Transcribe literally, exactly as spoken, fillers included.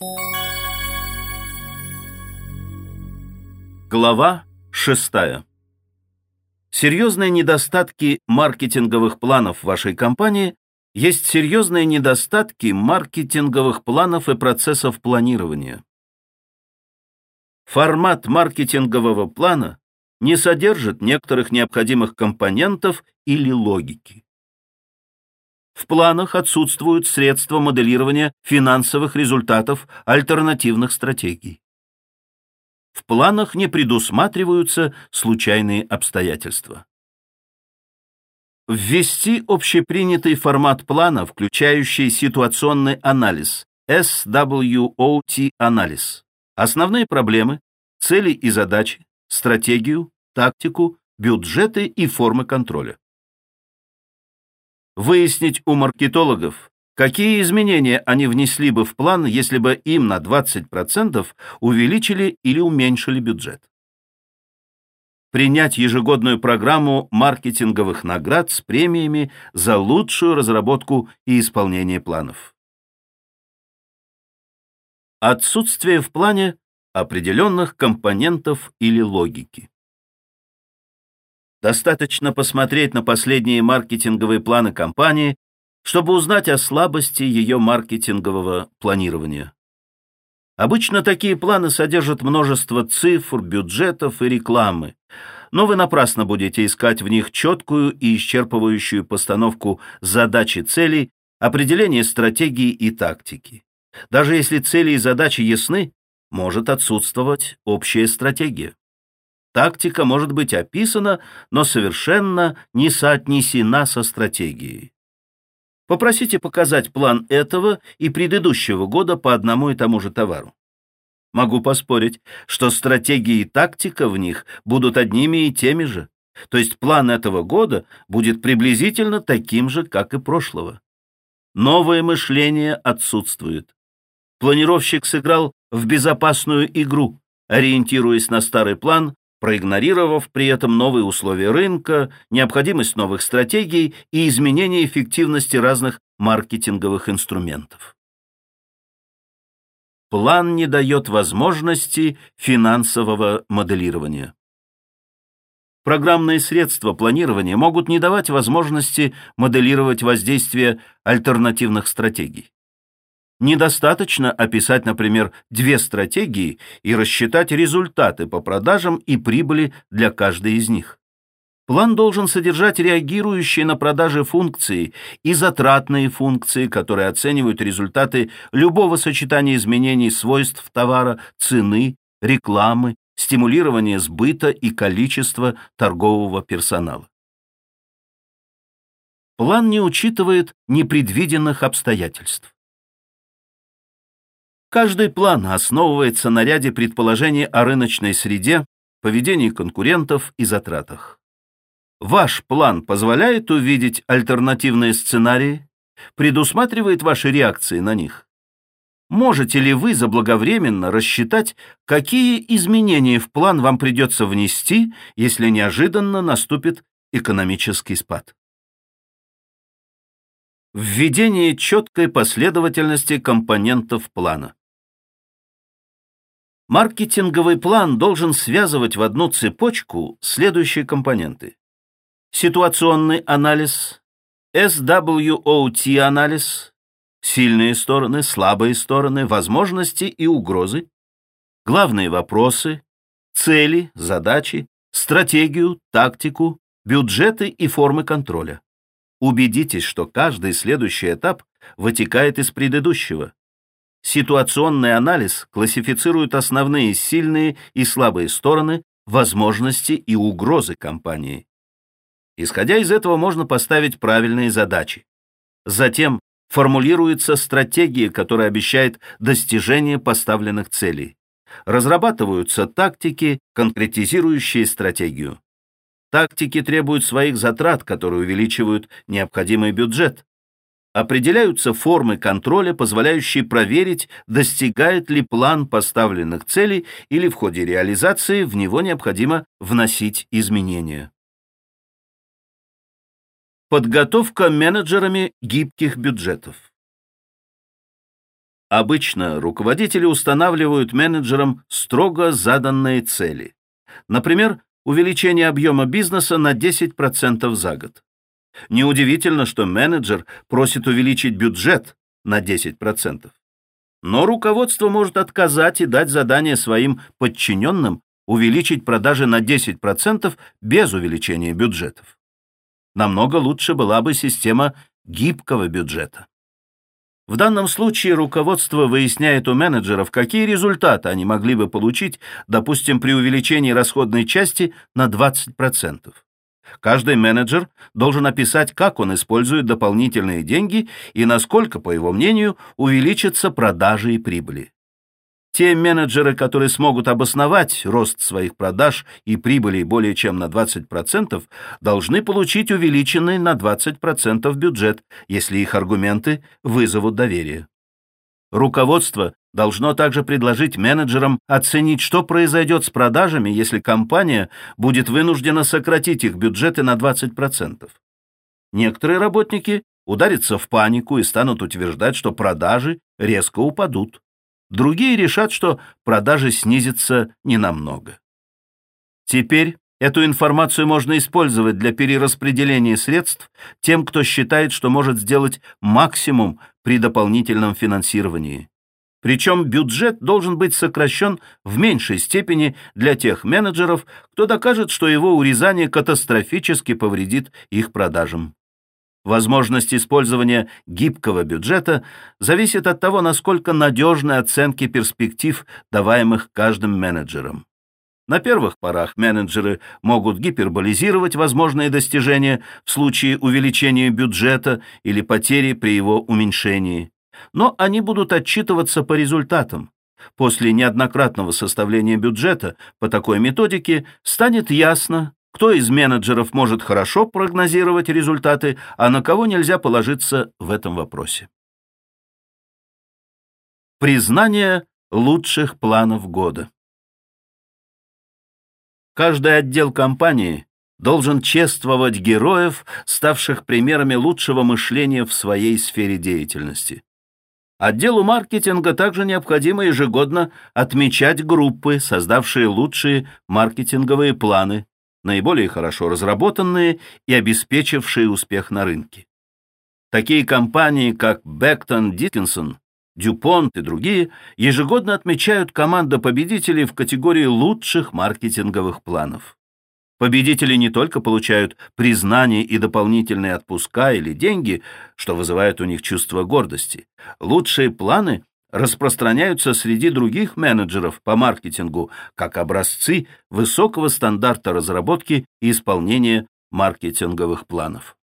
Глава шестая. Серьезные недостатки маркетинговых планов вашей компании есть серьезные недостатки маркетинговых планов и процессов планирования. Формат маркетингового плана не содержит некоторых необходимых компонентов или логики. В планах отсутствуют средства моделирования финансовых результатов альтернативных стратегий. В планах не предусматриваются случайные обстоятельства. Ввести общепринятый формат плана, включающий ситуационный анализ, эс дабл ю о ти-анализ, основные проблемы, цели и задачи, стратегию, тактику, бюджеты и формы контроля. Выяснить у маркетологов, какие изменения они внесли бы в план, если бы им на двадцать процентов увеличили или уменьшили бюджет. Принять ежегодную программу маркетинговых наград с премиями за лучшую разработку и исполнение планов. Отсутствие в плане определенных компонентов или логики. Достаточно посмотреть на последние маркетинговые планы компании, чтобы узнать о слабости ее маркетингового планирования. Обычно такие планы содержат множество цифр, бюджетов и рекламы, но вы напрасно будете искать в них четкую и исчерпывающую постановку задач и целей, определение стратегии и тактики. Даже если цели и задачи ясны, может отсутствовать общая стратегия. Тактика может быть описана, но совершенно не соотнесена со стратегией. Попросите показать план этого и предыдущего года по одному и тому же товару. Могу поспорить, что стратегия и тактика в них будут одними и теми же, то есть план этого года будет приблизительно таким же, как и прошлого. Новое мышление отсутствует. Планировщик сыграл в безопасную игру, ориентируясь на старый план, проигнорировав при этом новые условия рынка, необходимость новых стратегий и изменение эффективности разных маркетинговых инструментов. План не дает возможности финансового моделирования. Программные средства планирования могут не давать возможности моделировать воздействие альтернативных стратегий. Недостаточно описать, например, две стратегии и рассчитать результаты по продажам и прибыли для каждой из них. План должен содержать реагирующие на продажи функции и затратные функции, которые оценивают результаты любого сочетания изменений свойств товара, цены, рекламы, стимулирования сбыта и количества торгового персонала. План не учитывает непредвиденных обстоятельств. Каждый план основывается на ряде предположений о рыночной среде, поведении конкурентов и затратах. Ваш план позволяет увидеть альтернативные сценарии, предусматривает ваши реакции на них. Можете ли вы заблаговременно рассчитать, какие изменения в план вам придется внести, если неожиданно наступит экономический спад? Введение четкой последовательности компонентов плана. Маркетинговый план должен связывать в одну цепочку следующие компоненты. Ситуационный анализ, эс дабл ю о ти-анализ, сильные стороны, слабые стороны, возможности и угрозы, главные вопросы, цели, задачи, стратегию, тактику, бюджеты и формы контроля. Убедитесь, что каждый следующий этап вытекает из предыдущего. Ситуационный анализ классифицирует основные сильные и слабые стороны, возможности и угрозы компании. Исходя из этого можно поставить правильные задачи. Затем формулируется стратегия, которая обещает достижение поставленных целей. Разрабатываются тактики, конкретизирующие стратегию. Тактики требуют своих затрат, которые увеличивают необходимый бюджет. Определяются формы контроля, позволяющие проверить, достигает ли план поставленных целей или в ходе реализации в него необходимо вносить изменения. Подготовка менеджерами гибких бюджетов. Обычно руководители устанавливают менеджерам строго заданные цели. Например, увеличение объема бизнеса на десять процентов за год. Неудивительно, что менеджер просит увеличить бюджет на десять процентов. Но руководство может отказать и дать задание своим подчиненным увеличить продажи на десять процентов без увеличения бюджетов. Намного лучше была бы система гибкого бюджета. В данном случае руководство выясняет у менеджеров, какие результаты они могли бы получить, допустим, при увеличении расходной части на двадцать процентов. Каждый менеджер должен описать, как он использует дополнительные деньги и насколько, по его мнению, увеличатся продажи и прибыли. Те менеджеры, которые смогут обосновать рост своих продаж и прибыли более чем на двадцать процентов, должны получить увеличенный на двадцать процентов бюджет, если их аргументы вызовут доверие. Руководство должно также предложить менеджерам оценить, что произойдет с продажами, если компания будет вынуждена сократить их бюджеты на двадцать процентов. Некоторые работники ударятся в панику и станут утверждать, что продажи резко упадут. Другие решат, что продажи снизятся ненамного. Теперь эту информацию можно использовать для перераспределения средств тем, кто считает, что может сделать максимум при дополнительном финансировании. Причем бюджет должен быть сокращен в меньшей степени для тех менеджеров, кто докажет, что его урезание катастрофически повредит их продажам. Возможность использования гибкого бюджета зависит от того, насколько надежны оценки перспектив, даваемых каждым менеджером. На первых порах менеджеры могут гиперболизировать возможные достижения в случае увеличения бюджета или потери при его уменьшении, но они будут отчитываться по результатам. После неоднократного составления бюджета по такой методике станет ясно, кто из менеджеров может хорошо прогнозировать результаты, а на кого нельзя положиться в этом вопросе. Признание лучших планов года. Каждый отдел компании должен чествовать героев, ставших примерами лучшего мышления в своей сфере деятельности. Отделу маркетинга также необходимо ежегодно отмечать группы, создавшие лучшие маркетинговые планы, наиболее хорошо разработанные и обеспечившие успех на рынке. Такие компании, как Becton Dickinson, DuPont и другие, ежегодно отмечают команду победителей в категории лучших маркетинговых планов. Победители не только получают признание и дополнительные отпуска или деньги, что вызывает у них чувство гордости. Лучшие планы распространяются среди других менеджеров по маркетингу как образцы высокого стандарта разработки и исполнения маркетинговых планов.